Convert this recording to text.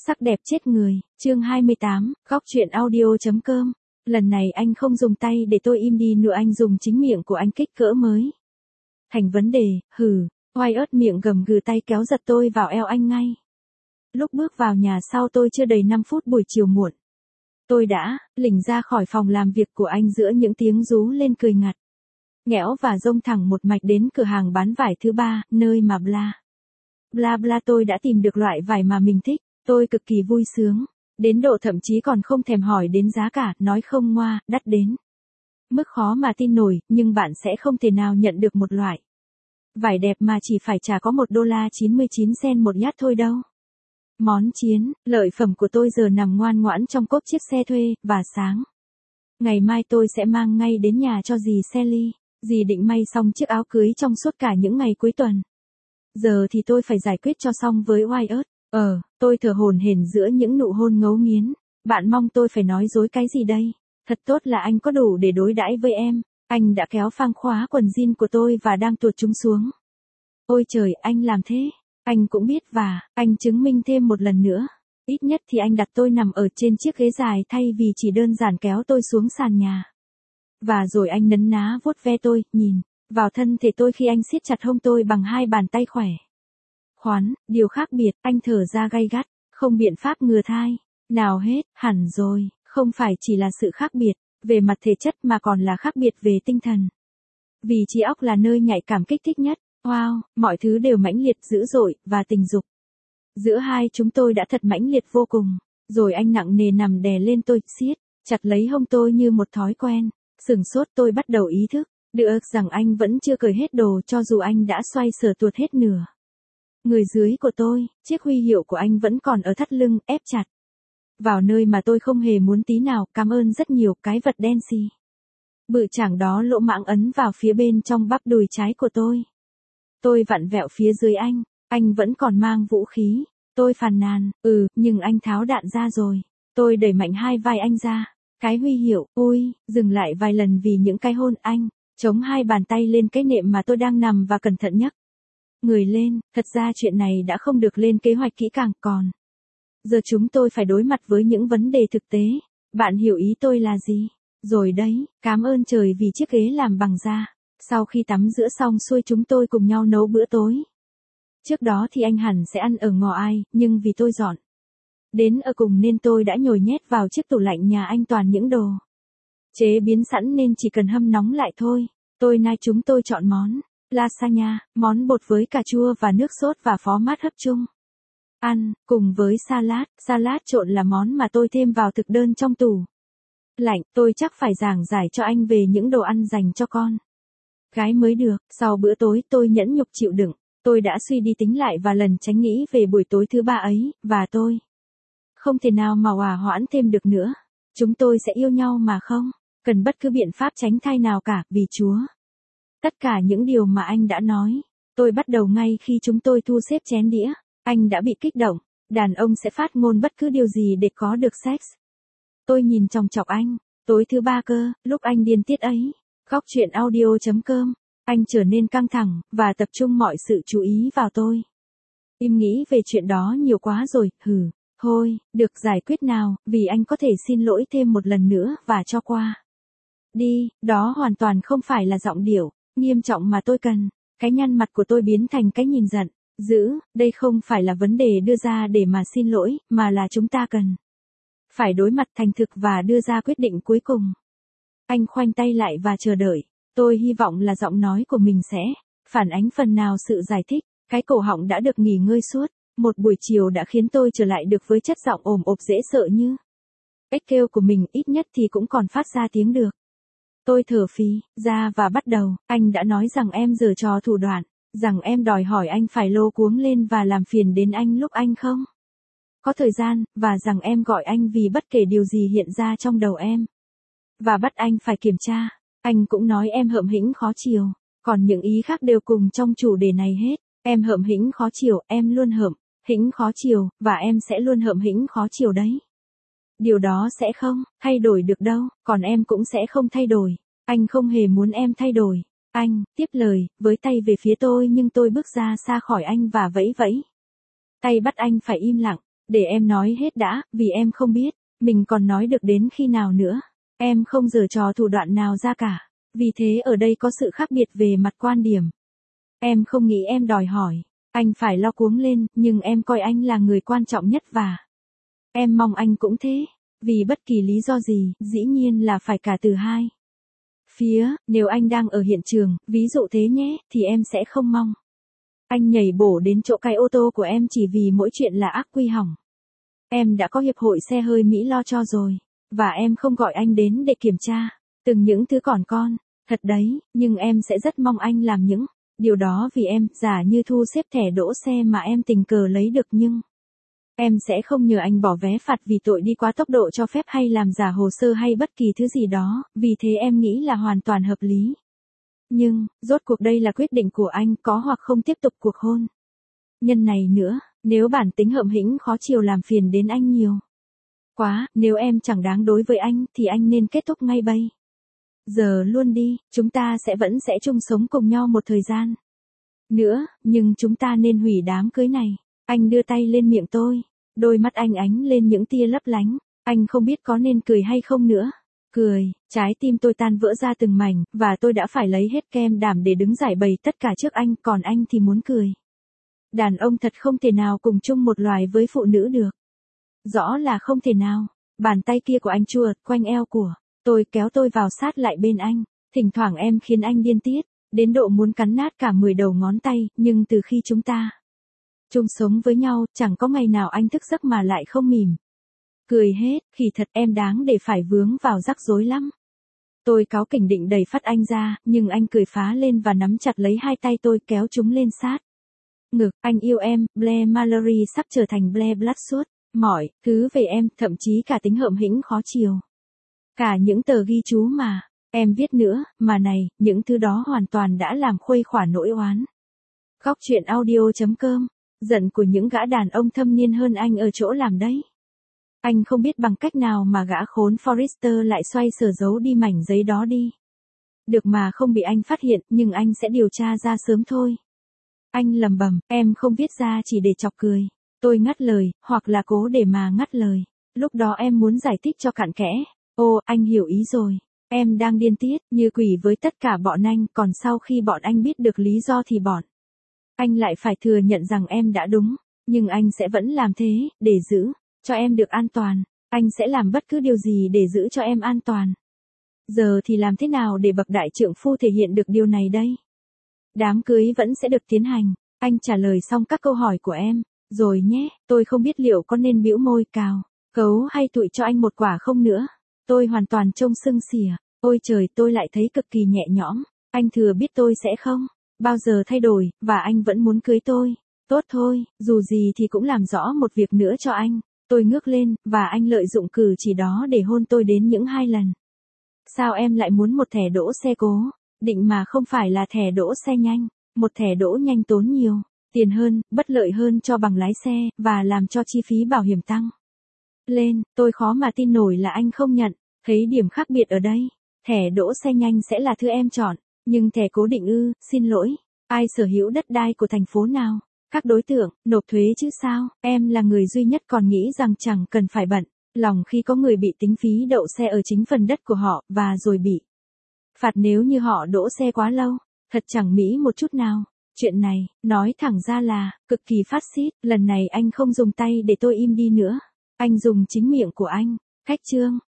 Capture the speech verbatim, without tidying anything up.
Sắc đẹp chết người, chương hai mươi tám, góc truyện audio.com. Lần này anh không dùng tay để tôi im đi nữa, anh dùng chính miệng của anh kích cỡ mới. Thành vấn đề, hừ, Wyatt miệng gầm gừ tay kéo giật tôi vào eo anh ngay. Lúc bước vào nhà sau tôi chưa đầy năm phút buổi chiều muộn. Tôi đã, lỉnh ra khỏi phòng làm việc của anh giữa những tiếng rú lên cười ngặt. Nghẽo và rông thẳng một mạch đến cửa hàng bán vải thứ ba, nơi mà bla. Bla bla tôi đã tìm được loại vải mà mình thích. Tôi cực kỳ vui sướng, đến độ thậm chí còn không thèm hỏi đến giá cả, nói không ngoa, đắt đến mức khó mà tin nổi, nhưng bạn sẽ không thể nào nhận được một loại vải đẹp mà chỉ phải trả có một đô la chín mươi chín cent một yard thôi đâu. Món chiến, lợi phẩm của tôi giờ nằm ngoan ngoãn trong cốp chiếc xe thuê, và sáng ngày mai tôi sẽ mang ngay đến nhà cho dì Sally. Dì định may xong chiếc áo cưới trong suốt cả những ngày cuối tuần. Giờ thì tôi phải giải quyết cho xong với Wyatt. Ờ, tôi thở hổn hển giữa những nụ hôn ngấu nghiến. Bạn mong tôi phải nói dối cái gì đây? Thật tốt là anh có đủ để đối đãi với em. Anh đã kéo phang khóa quần jean của tôi và đang tuột chúng xuống. Ôi trời, anh làm thế. Anh cũng biết và, anh chứng minh thêm một lần nữa. Ít nhất thì anh đặt tôi nằm ở trên chiếc ghế dài thay vì chỉ đơn giản kéo tôi xuống sàn nhà. Và rồi anh nấn ná vuốt ve tôi, nhìn vào thân thể tôi khi anh siết chặt hông tôi bằng hai bàn tay khỏe khoắn. Điều khác biệt, anh thở ra gay gắt, không biện pháp ngừa thai nào hết. Hẳn rồi, không phải chỉ là sự khác biệt về mặt thể chất mà còn là khác biệt về tinh thần. Vì trí óc là nơi nhạy cảm kích thích nhất. Wow, mọi thứ đều mãnh liệt dữ dội, và tình dục giữa hai chúng tôi đã thật mãnh liệt vô cùng. Rồi anh nặng nề nằm đè lên tôi, siết chặt lấy hông tôi như một thói quen. Sửng sốt tôi bắt đầu ý thức được rằng anh vẫn chưa cởi hết đồ cho dù anh đã xoay sở tuột hết nửa người dưới của tôi. Chiếc huy hiệu của anh vẫn còn ở thắt lưng, ép chặt vào nơi mà tôi không hề muốn tí nào. Cảm ơn rất nhiều. Cái vật đen xì bự chảng đó lỗ mãng ấn vào phía bên trong bắp đùi trái của tôi. Tôi vặn vẹo phía dưới anh. Anh vẫn còn mang vũ khí. Tôi phàn nàn, ừ, nhưng anh tháo đạn ra rồi. Tôi đẩy mạnh hai vai anh ra. Cái huy hiệu, ui, dừng lại vài lần vì những cái hôn. Anh chống hai bàn tay lên cái nệm mà tôi đang nằm và cẩn thận nhấc người lên. Thật ra chuyện này đã không được lên kế hoạch kỹ càng, còn giờ chúng tôi phải đối mặt với những vấn đề thực tế. Bạn hiểu ý tôi là gì rồi đấy. Cảm ơn trời vì chiếc ghế làm bằng da. Sau khi tắm rửa xong xuôi chúng tôi cùng nhau nấu bữa tối. Trước đó thì anh hẳn sẽ ăn ở ngõ ai, nhưng vì tôi dọn đến ở cùng nên tôi đã nhồi nhét vào chiếc tủ lạnh nhà anh toàn những đồ chế biến sẵn nên chỉ cần hâm nóng lại thôi. Tôi nay chúng tôi chọn món lasagna, món bột với cà chua và nước sốt và phó mát hấp chung. Ăn, cùng với salad. Salad trộn là món mà tôi thêm vào thực đơn trong tủ lạnh. Tôi chắc phải giảng giải cho anh về những đồ ăn dành cho con gái mới được. Sau bữa tối tôi nhẫn nhục chịu đựng. Tôi đã suy đi tính lại và lần tránh nghĩ về buổi tối thứ ba ấy, và tôi không thể nào mà hòa hoãn thêm được nữa. Chúng tôi sẽ yêu nhau mà không cần bất cứ biện pháp tránh thai nào cả, vì Chúa. Tất cả những điều mà anh đã nói, tôi bắt đầu ngay khi chúng tôi thu xếp chén đĩa. Anh đã bị kích động. Đàn ông sẽ phát ngôn bất cứ điều gì để có được sex. Tôi nhìn chòng chọc anh. Tối thứ ba cơ, lúc anh điên tiết ấy. Góc truyện audio.com. Anh trở nên căng thẳng, và tập trung mọi sự chú ý vào tôi. Im nghĩ về chuyện đó nhiều quá rồi, hừ. Thôi, được giải quyết nào, vì anh có thể xin lỗi thêm một lần nữa và cho qua đi. Đó hoàn toàn không phải là giọng điệu nghiêm trọng mà tôi cần. Cái nhăn mặt của tôi biến thành cái nhìn giận dữ. Đây không phải là vấn đề đưa ra để mà xin lỗi, mà là chúng ta cần phải đối mặt thành thực và đưa ra quyết định cuối cùng. Anh khoanh tay lại và chờ đợi. Tôi hy vọng là giọng nói của mình sẽ phản ánh phần nào sự giải thích. Cái cổ họng đã được nghỉ ngơi suốt một buổi chiều đã khiến tôi trở lại được với chất giọng ồm ộp dễ sợ như cách kêu của mình, ít nhất thì cũng còn phát ra tiếng được. Tôi thở phì ra và bắt đầu. Anh đã nói rằng em giở trò thủ đoạn, rằng em đòi hỏi anh phải lô cuống lên và làm phiền đến anh lúc anh không có thời gian, và rằng em gọi anh vì bất kể điều gì hiện ra trong đầu em, và bắt anh phải kiểm tra. Anh cũng nói em hợm hĩnh khó chiều. Còn những ý khác đều cùng trong chủ đề này hết. Em hợm hĩnh khó chiều, em luôn hợm hĩnh khó chiều, và em sẽ luôn hợm hĩnh khó chiều đấy. Điều đó sẽ không thay đổi được đâu, còn em cũng sẽ không thay đổi. Anh không hề muốn em thay đổi. Anh tiếp lời, với tay về phía tôi, nhưng tôi bước ra xa khỏi anh và vẫy vẫy tay bắt anh phải im lặng. Để em nói hết đã, vì em không biết, mình còn nói được đến khi nào nữa. Em không giở trò thủ đoạn nào ra cả. Vì thế ở đây có sự khác biệt về mặt quan điểm. Em không nghĩ em đòi hỏi. Anh phải lo cuống lên, nhưng em coi anh là người quan trọng nhất và em mong anh cũng thế. Vì bất kỳ lý do gì, dĩ nhiên là phải cả từ hai phía, nếu anh đang ở hiện trường, ví dụ thế nhé, thì em sẽ không mong anh nhảy bổ đến chỗ cái ô tô của em chỉ vì mỗi chuyện là ắc quy hỏng. Em đã có hiệp hội xe hơi Mỹ lo cho rồi, và em không gọi anh đến để kiểm tra từng những thứ còn con, thật đấy, nhưng em sẽ rất mong anh làm những điều đó vì em, giả như thu xếp thẻ đỗ xe mà em tình cờ lấy được nhưng em sẽ không nhờ anh bỏ vé phạt vì tội đi quá tốc độ cho phép hay làm giả hồ sơ hay bất kỳ thứ gì đó, vì thế em nghĩ là hoàn toàn hợp lý. Nhưng, rốt cuộc đây là quyết định của anh có hoặc không tiếp tục cuộc hôn nhân này nữa, nếu bản tính hợm hĩnh khó chiều làm phiền đến anh nhiều quá, nếu em chẳng đáng đối với anh thì anh nên kết thúc ngay bây giờ luôn đi, chúng ta sẽ vẫn sẽ chung sống cùng nhau một thời gian nữa, nhưng chúng ta nên hủy đám cưới này. Anh đưa tay lên miệng tôi, đôi mắt anh ánh lên những tia lấp lánh, anh không biết có nên cười hay không nữa. Cười, trái tim tôi tan vỡ ra từng mảnh, và tôi đã phải lấy hết kem đảm để đứng giải bày tất cả trước anh, còn anh thì muốn cười. Đàn ông thật không thể nào cùng chung một loài với phụ nữ được. Rõ là không thể nào. Bàn tay kia của anh chuột quanh eo của tôi kéo tôi vào sát lại bên anh. Thỉnh thoảng em khiến anh điên tiết, đến độ muốn cắn nát cả mười đầu ngón tay, nhưng từ khi chúng ta chung sống với nhau, chẳng có ngày nào anh thức giấc mà lại không mỉm cười hết, khi thật em đáng để phải vướng vào rắc rối lắm. Tôi cáu kỉnh định đẩy phát anh ra, nhưng anh cười phá lên và nắm chặt lấy hai tay tôi kéo chúng lên sát ngực. Anh yêu em, Blair Mallory sắp trở thành Blair Bloodshot. Mọi thứ về em, thậm chí cả tính hợm hĩnh khó chiều. Cả những tờ ghi chú mà em viết nữa, mà này, những thứ đó hoàn toàn đã làm khuây khỏa nỗi oán. Góc truyện audio chấm com. Giận của những gã đàn ông thâm niên hơn anh ở chỗ làm đấy. Anh không biết bằng cách nào mà gã khốn Forrester lại xoay sở giấu đi mảnh giấy đó đi. Được mà không bị anh phát hiện, nhưng anh sẽ điều tra ra sớm thôi. Anh lầm bầm, em không viết ra chỉ để chọc cười. Tôi ngắt lời, hoặc là cố để mà ngắt lời. Lúc đó em muốn giải thích cho cặn kẽ. Ô, anh hiểu ý rồi. Em đang điên tiết, như quỷ với tất cả bọn anh, còn sau khi bọn anh biết được lý do thì bọn anh lại phải thừa nhận rằng em đã đúng. Nhưng anh sẽ vẫn làm thế, để giữ cho em được an toàn. Anh sẽ làm bất cứ điều gì để giữ cho em an toàn. Giờ thì làm thế nào để bậc đại trượng phu thể hiện được điều này đây? Đám cưới vẫn sẽ được tiến hành. Anh trả lời xong các câu hỏi của em rồi nhé. Tôi không biết liệu có nên bĩu môi cào cấu hay tụi cho anh một quả không nữa. Tôi hoàn toàn trông sưng xỉa. Ôi trời, tôi lại thấy cực kỳ nhẹ nhõm. Anh thừa biết tôi sẽ không bao giờ thay đổi, và anh vẫn muốn cưới tôi. Tốt thôi, dù gì thì cũng làm rõ một việc nữa cho anh. Tôi ngước lên, và anh lợi dụng cử chỉ đó để hôn tôi đến những hai lần. Sao em lại muốn một thẻ đỗ xe cố định mà không phải là thẻ đỗ xe nhanh? Một thẻ đỗ nhanh tốn nhiều tiền hơn, bất lợi hơn cho bằng lái xe, và làm cho chi phí bảo hiểm tăng lên. Tôi khó mà tin nổi là anh không nhận thấy điểm khác biệt ở đây. Thẻ đỗ xe nhanh sẽ là thứ em chọn, nhưng thẻ cố định ư? Xin lỗi, ai sở hữu đất đai của thành phố nào? Các đối tượng, nộp thuế chứ sao? Em là người duy nhất còn nghĩ rằng chẳng cần phải bận lòng khi có người bị tính phí đậu xe ở chính phần đất của họ, và rồi bị phạt nếu như họ đỗ xe quá lâu. Thật chẳng mỹ một chút nào. Chuyện này, nói thẳng ra là cực kỳ phát xít. Lần này anh không dùng tay để tôi im đi nữa. Anh dùng chính miệng của anh. Cách chương